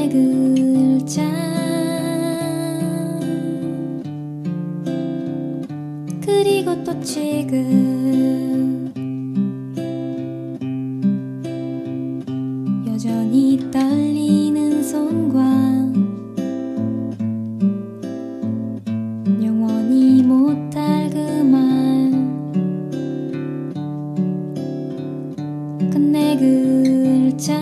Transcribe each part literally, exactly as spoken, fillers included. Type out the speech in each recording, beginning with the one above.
글자 그리고 또 지금 여전히 떨리는 손과 영원히 못할 그 말 끝내 글자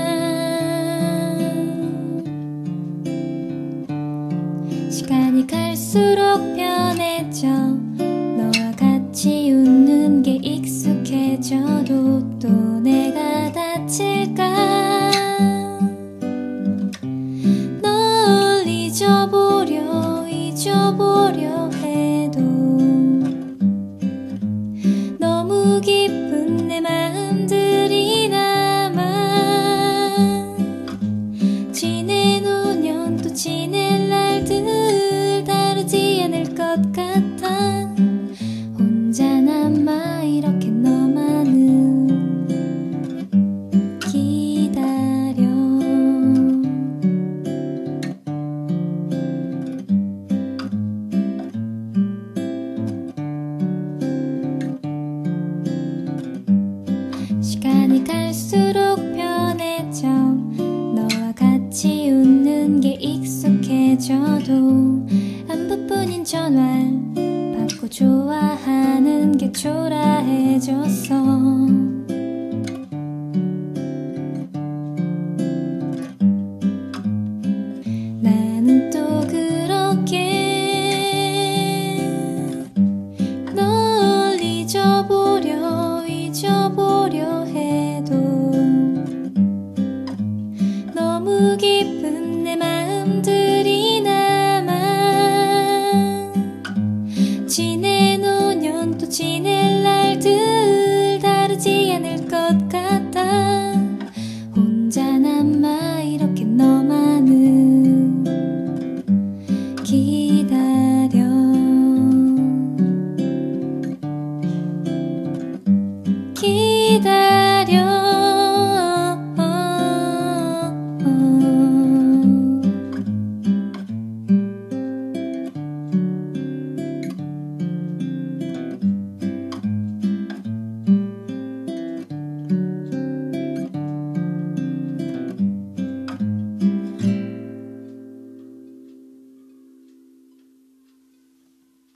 시간이 갈수록 편해져 너와 같이 웃는 게 익숙해져도 또 내가 다칠까 널 잊어보려 잊어보려 해도 너무 깊은 내 마음들이 남아 지낸 오 년 또 지낼 날들 다르지 않을 것 같아 혼자 남아 이렇게 너만은 기다려 시간이 갈수록 편해져 너와 같이 웃는 게 익숙해져도 안부뿐인 전화를 받고 좋아하는 게 초라해졌어 나는 또 그렇게 널 잊어보려 잊어보려 해도 너무 깊은 내 마음들